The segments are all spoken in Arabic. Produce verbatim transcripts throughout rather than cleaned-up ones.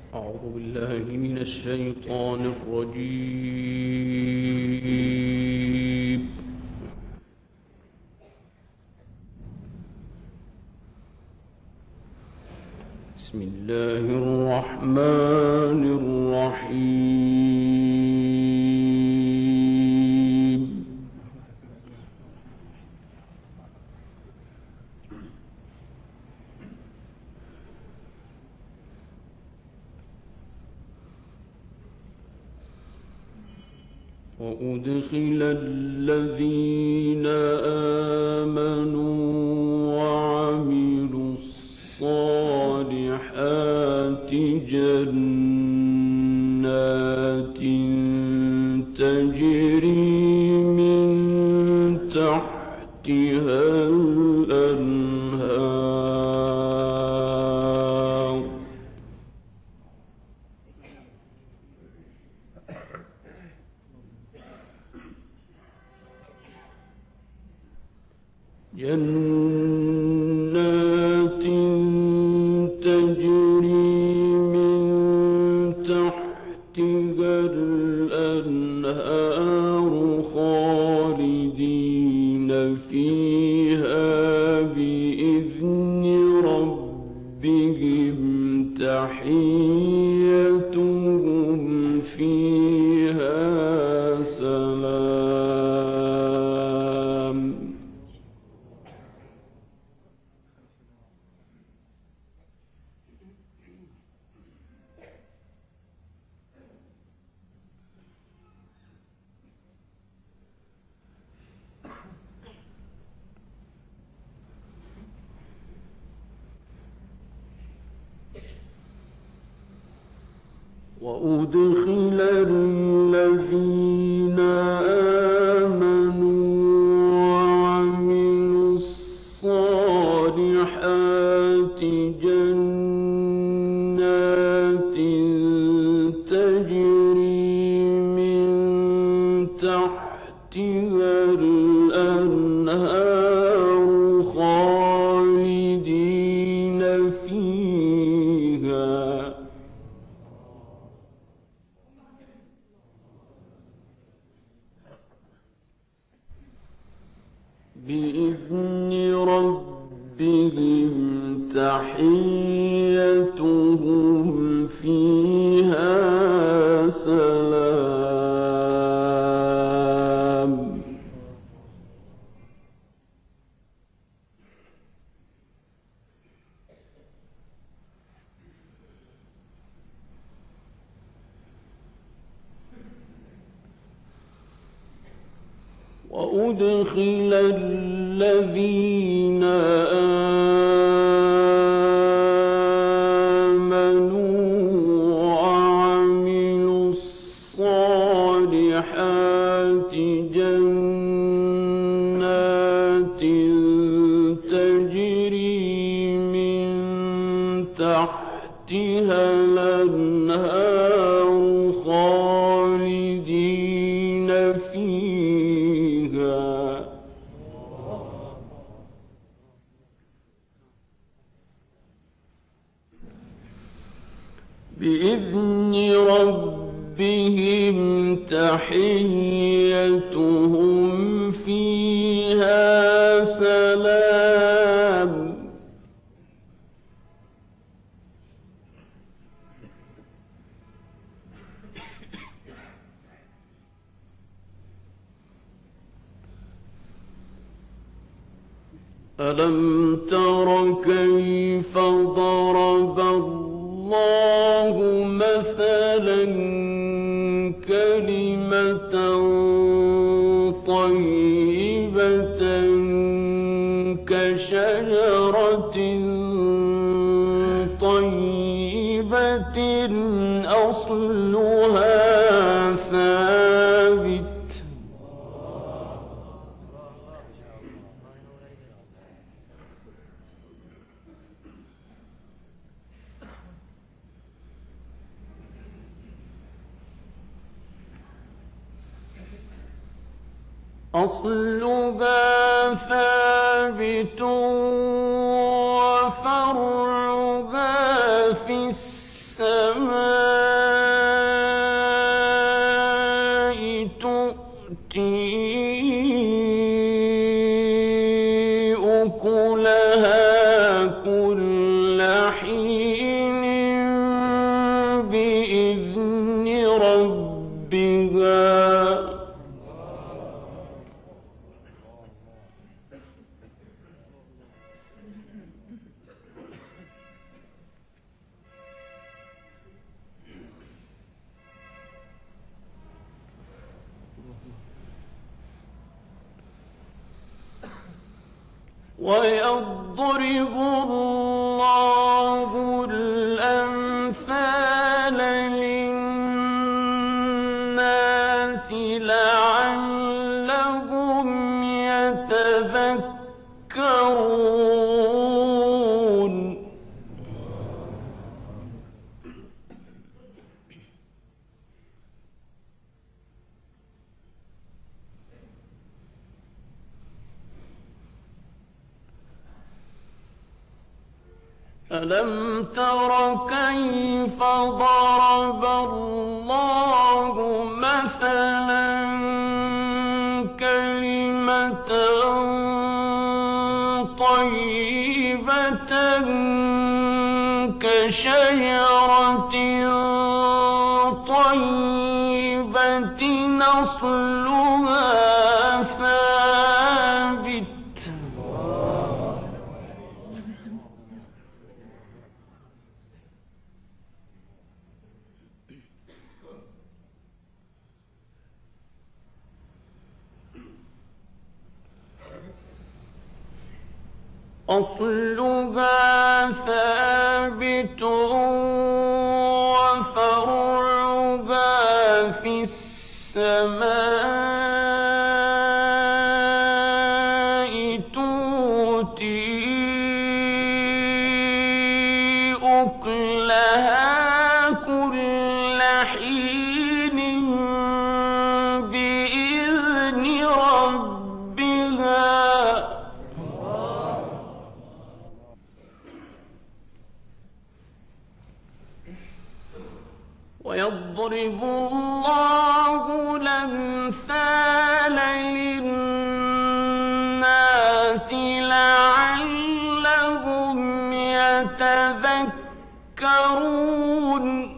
أعوذ بالله من الشيطان الرجيم. بسم الله الرحمن الرحيم. وأدخل الذين آمنوا وعملوا الصالحات جنات تجري من تحتها الأنهار جنات تجري من تحتها الأنهار خالدين فيها بإذن ربهم تحيتهم فيها سلام. وأدخل الذين آمنوا وعملوا الصالحات جنات تجري من تحتها الأنهار خالدين فيها بإذن ربهم تحيتهم فيها سلام. وأدخل الذين آمنوا وعملوا الصالحات جنات تجري من تحتها الأنهار خالدين فيها بإذن ربهم تحيتهم فيها سلام. ألم تر كيف ضرب الله مثلا كلمة طيبة كشجرة طيبة أصلها ثابت أصلها ثابت وفرعها في السماء ويضرب الله الأمثال للناس لعلهم يتذكرون. ألم تر كيف ضرب الله مثلا كلمة طيبة كشجرة طيبة أصلها ثابت أصلها ثابت وفرعها في السماء تؤتي أكلها كل حين بإذن ربها ويضرب الله الأمثال للناس لعلهم يتذكرون.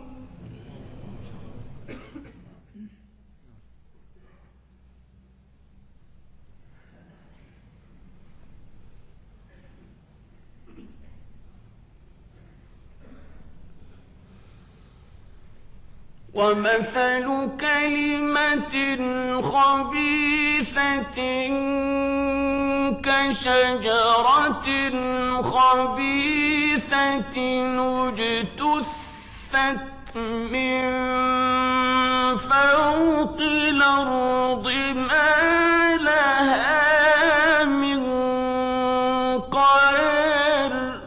ومثل كلمة خبيثة كشجرة خبيثة اجتثت من فوق الأرض ما لها من قرار.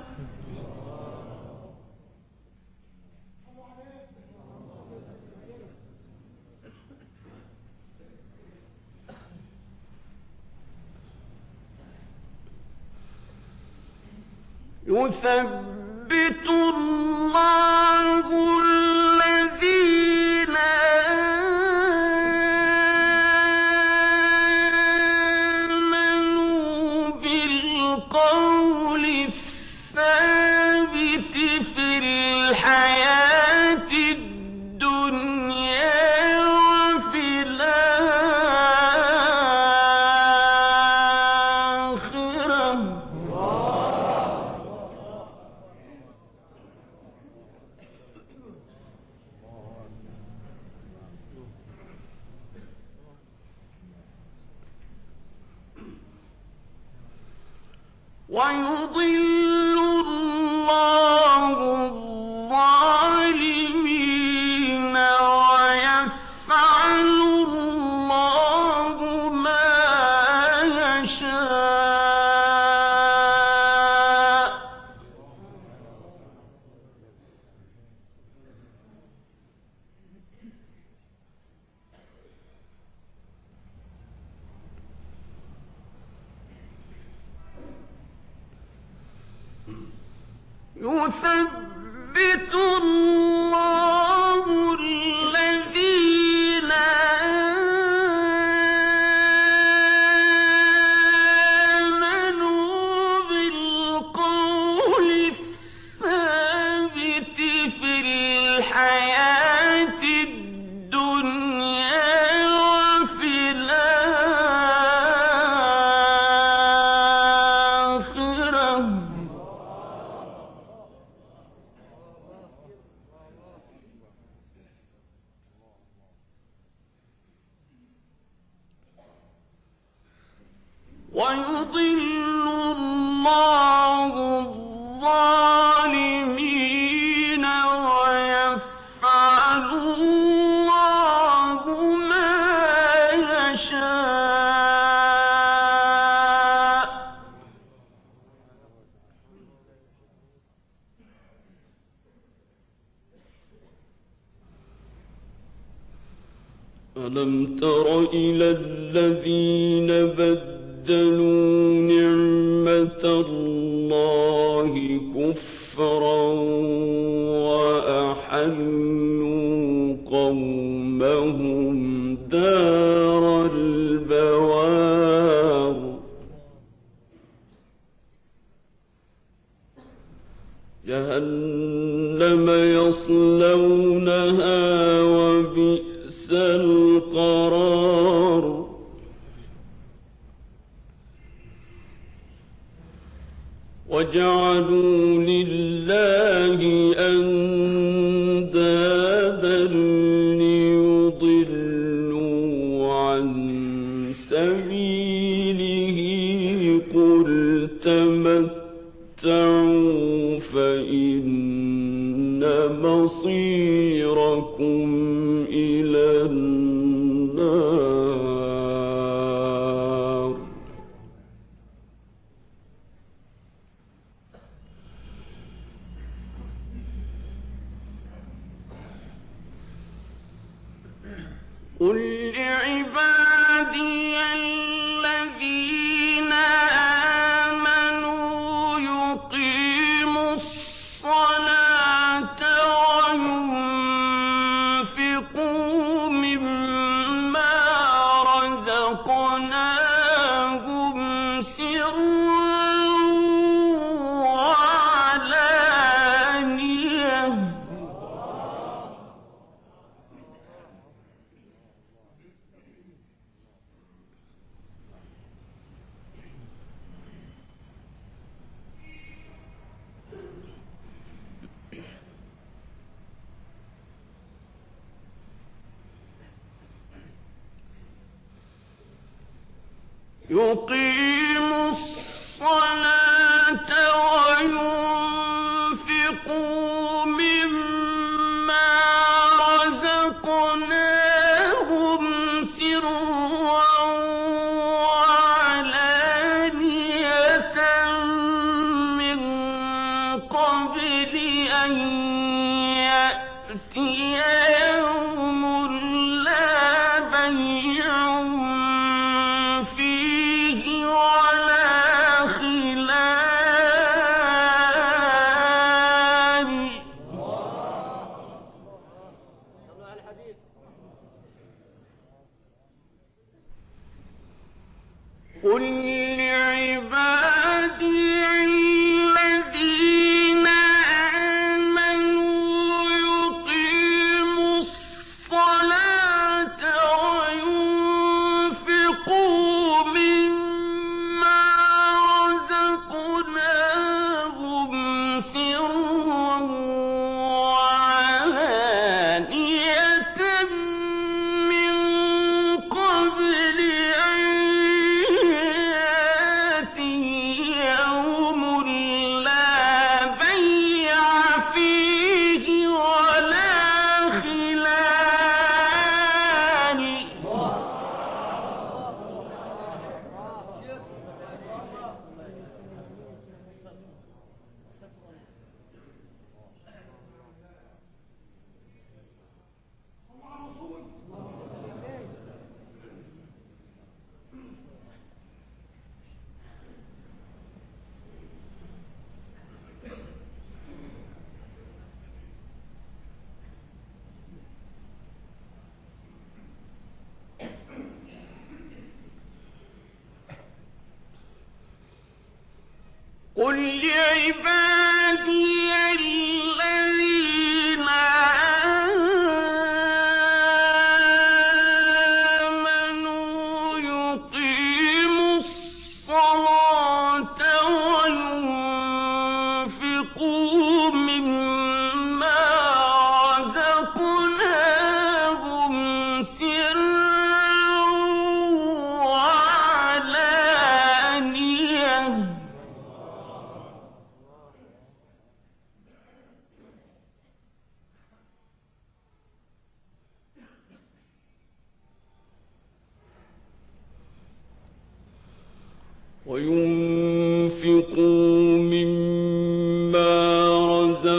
يثبت الله الذين آمنوا بالقول الثابت في الحياة الدنيا وفي الآخرة. ويضل الله الظالمين ويفعل الله ما يشاء. يثبت الله الذين آمنوا بالقول الثابت في الحياة الدنيا وفي الآخرة. ويضل ألم تر إلى الذين بدلوا نعمة الله كفرا وأحلوا قومهم دار البوار جهنم يصلونها وبئس القرار وجعلوا لله أندادا ليضلوا عن سبيله قل تمتعوا فإن مصيركم إلى النار قل لعبادي الذين آمنوا يقيموا الصلاة وينفقوا مما رزقناهم سرا وعلانية يقيموا الصلاة وينفقوا مما رزقناهم سرا وعلانية من قبل أن يأتي يوم لا بيع قل لعبادي الذين آمنوا يقيموا الصلاة وينفقوا مما رزقناهم سرا وعلانية من قبل أن يوم لا بيع فيه ولا خلال قل لعبادي الذين آمنوا يقيموا الصلاة وينفقوا مما رزقناهم سرا وعلانية وينفقوا مما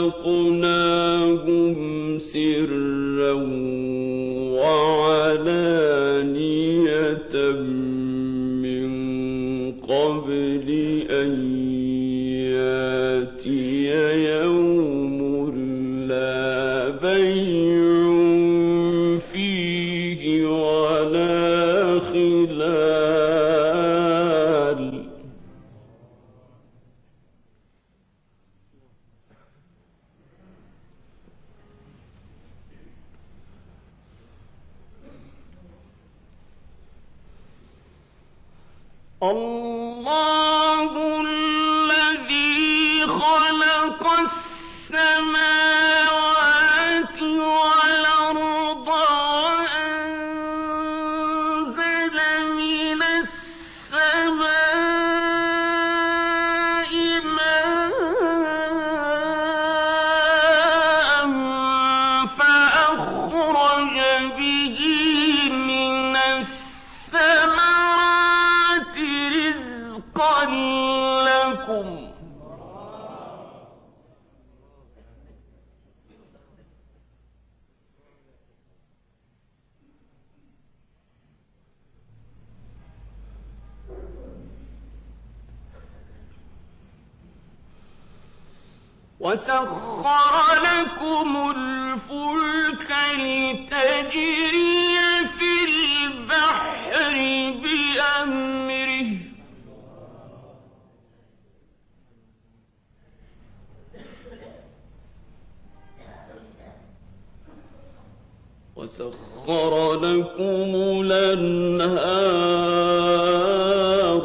رزقناهم سرا وعلانية يوم لا بيع فيه ولا خلال. الله الذي خلق السماوات والأرض وأنزل من السماء ماء فأخرج به من الثمرات رزقا لكم. وسخر لكم الفلك لتجري في البحر بأمره وسخر لكم الأنهار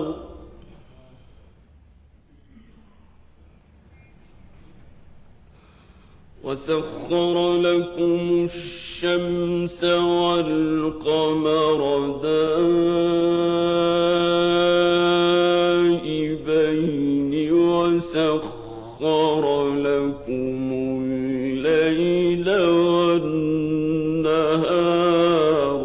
وسخر لكم الشمس والقمر دائبين وسخر لكم الليل والنهار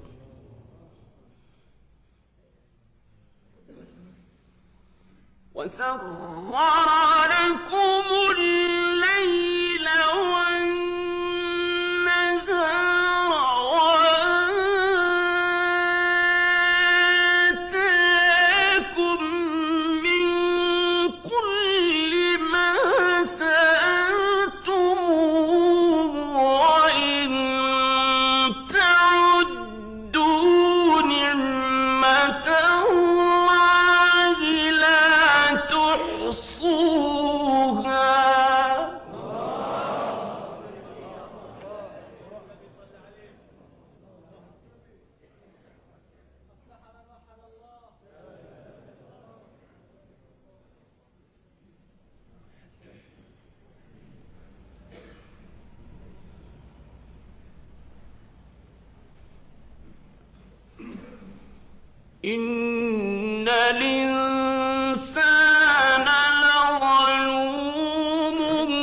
وسخر لكم الليل والنهار وآتاكم من كل ما سألتموه وإن تعدوا نعمة الله لا تحصوها. إن الإنسان لظلوم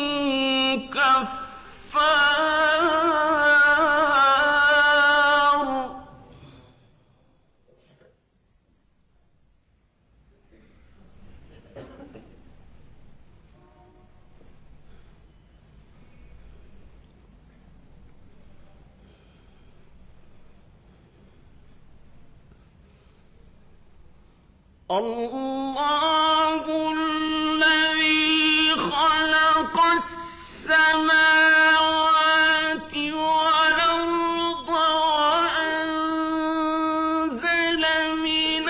كفار. الله الذي خلق السماوات والأرض وأنزل من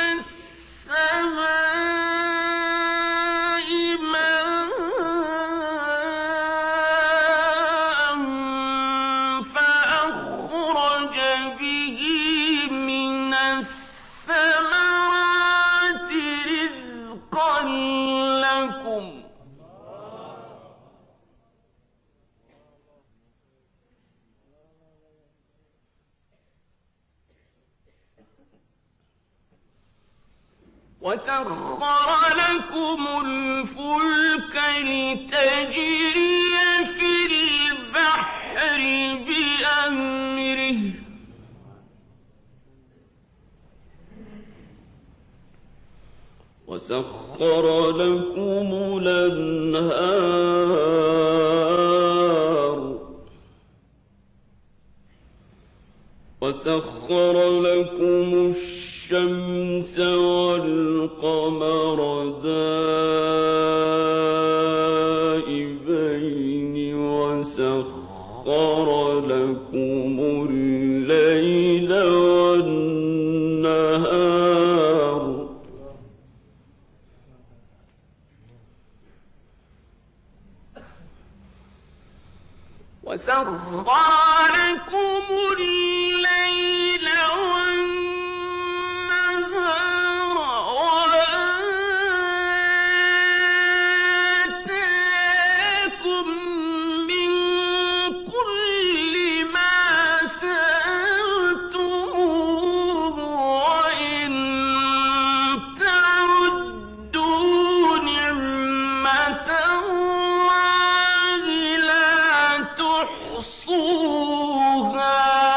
السماء ماء فأخرج به من الثمرات رزقا لكم. وسخر لكم الفلك لتجري في البحر بأمره وسخر لكم الأنهار وسخر لكم الشمس والقمر دائبين الليل وسخر لكم الليل والنهار وسخر لكم الليل والنهار وآتاكم من كل ما سألتموه وإن تعدوا نعمة الله لا تحصوها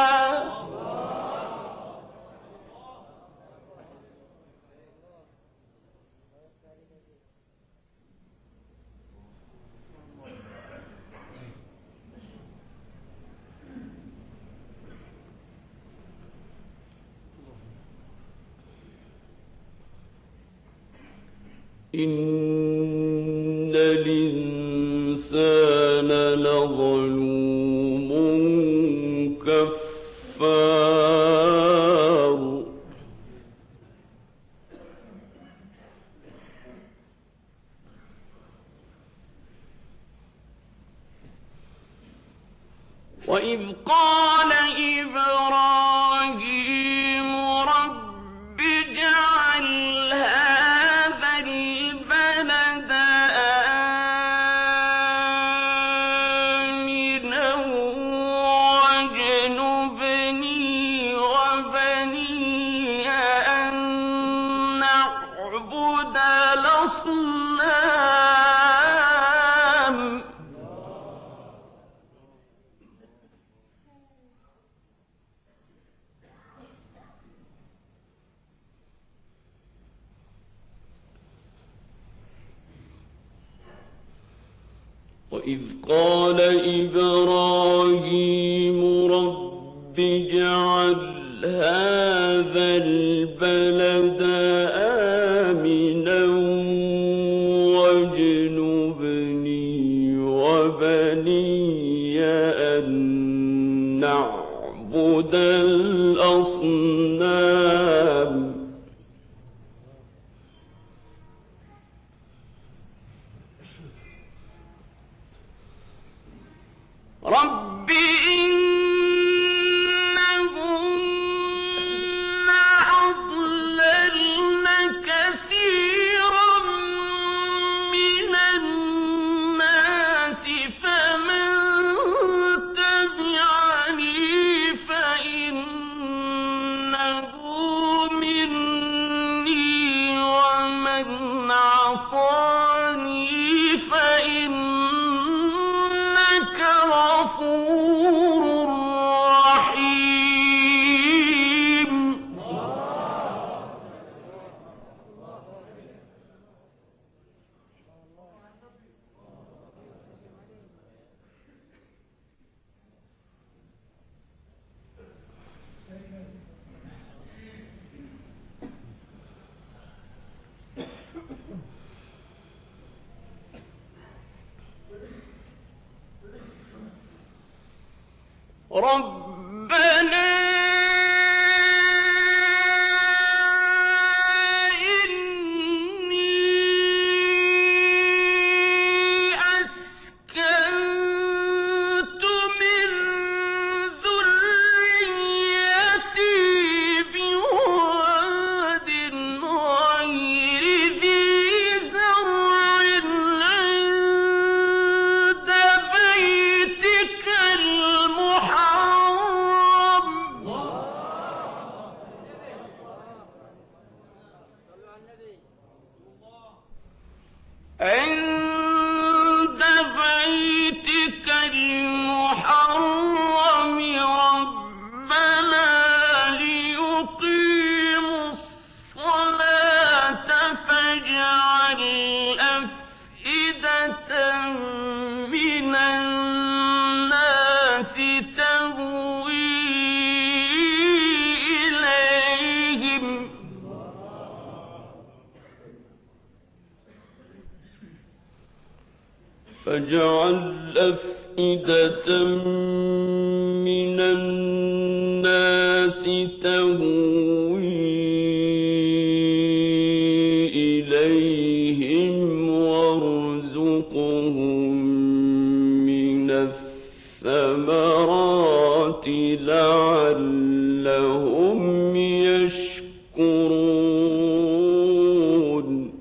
إن الإنسان لظلوم كفار وإذ قال إبراهيم رب اجعل هذا البلد آمنا واجنبني وبني أن نعبد الأصنام وإذ قال إبراهيم رب اجعل هذا البلد آمنا واجنبني وبني أن نعبد الأصنام رب إنهن أضللن كثيرا من الناس فمن تبعني فإنه مني ومن عصاني فإنك غفور رحيم ربنا إني أسكنت من ذريتي بواد غير ذي زرع عند بيتك المحرم فاجعل أفئدة من الناس تهوي إليهم وارزقهم من الثمرات لعلهم يشكرون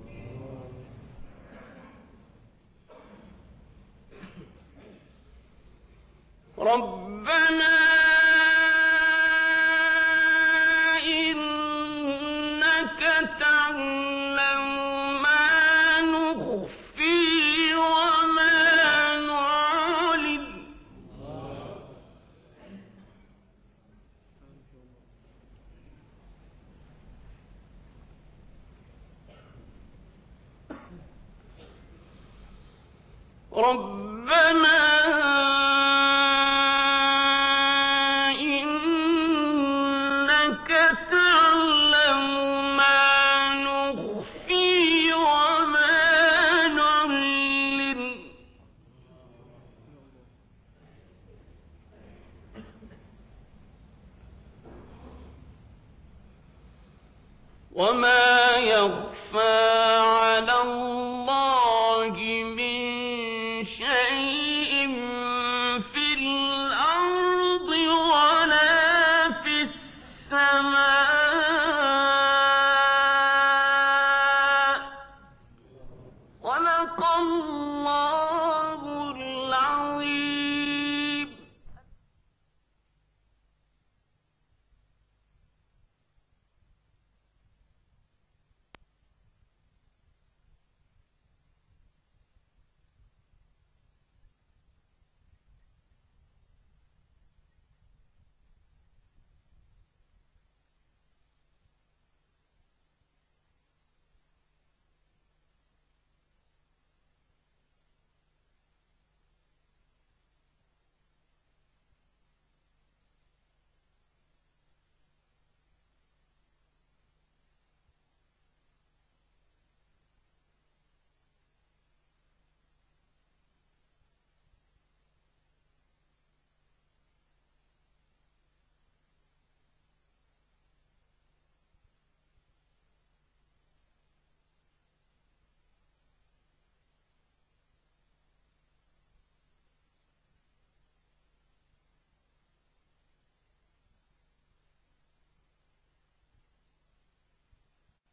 ربنا إنك تعلم ما نخفي وما نعلن ربنا إنك تعلم ما نخفي وما نعلن وما يخفى